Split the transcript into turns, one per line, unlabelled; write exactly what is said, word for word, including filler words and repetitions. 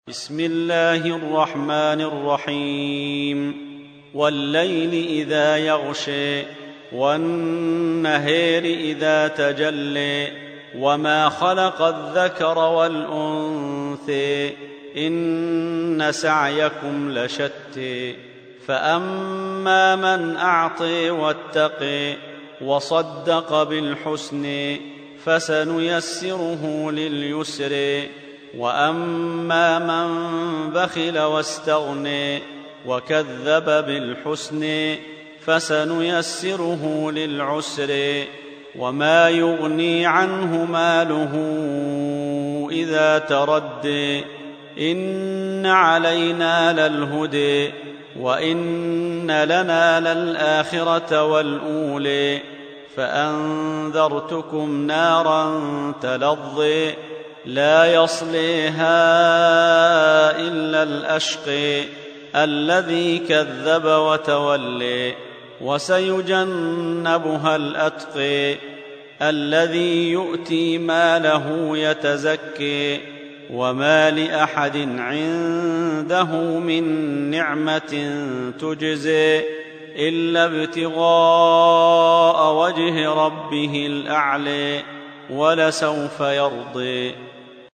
بسم الله الرحمن الرحيم والليل إذا يغشي والنهار إذا تجلي وما خلق الذكر والأنثى إن سعيكم لشتى فأما من أعطي واتقي وصدق بالحسن فسنيسره لليسر وأما من بخل واستغني وكذب بالحسن فسنيسره للعسر وما يغني عنه ماله إذا تردي إن علينا للهدي وإن لنا للآخرة والأولي فأنذرتكم نارا تلظي لا يصليها إلا الأشقي الذي كذب وتولي وسيجنبها الأتقي الذي يؤتي ماله يتزكي وما لأحد عنده من نعمة تجزي إلا ابتغاء وجه ربه الأعلى ولسوف يرضي.